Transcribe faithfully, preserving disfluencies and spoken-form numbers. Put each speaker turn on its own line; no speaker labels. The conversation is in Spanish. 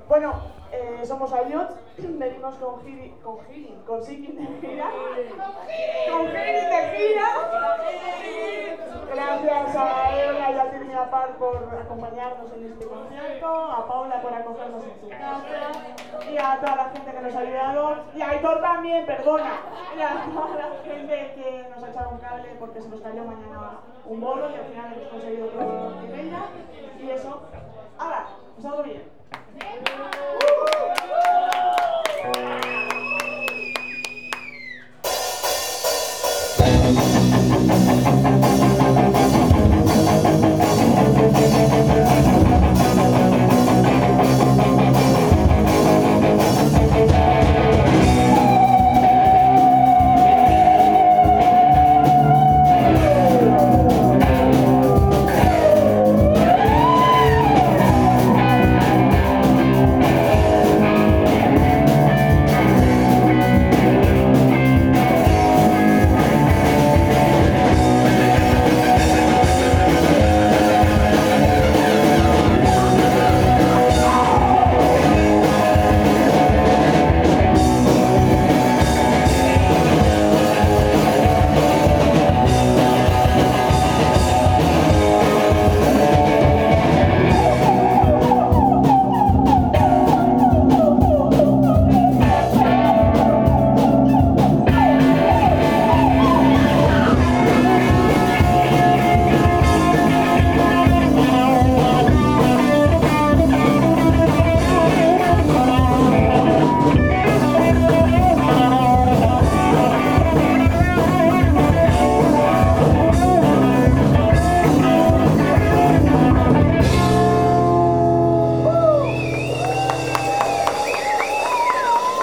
Bueno, eh, somos Ayot, venimos con Giri, con Giri, con Sikin de gira. Con Giri de gira. Gracias a Eva y a Silvia Paz por acompañarnos en este concierto, a Paula por acogernos en su casa, y a toda la gente que nos ha ayudado, y a Aitor también, perdona, y a toda la gente que nos ha echado un cable porque se nos cayó mañana un bolo y al final hemos conseguido todo con ella, y eso. Ahora,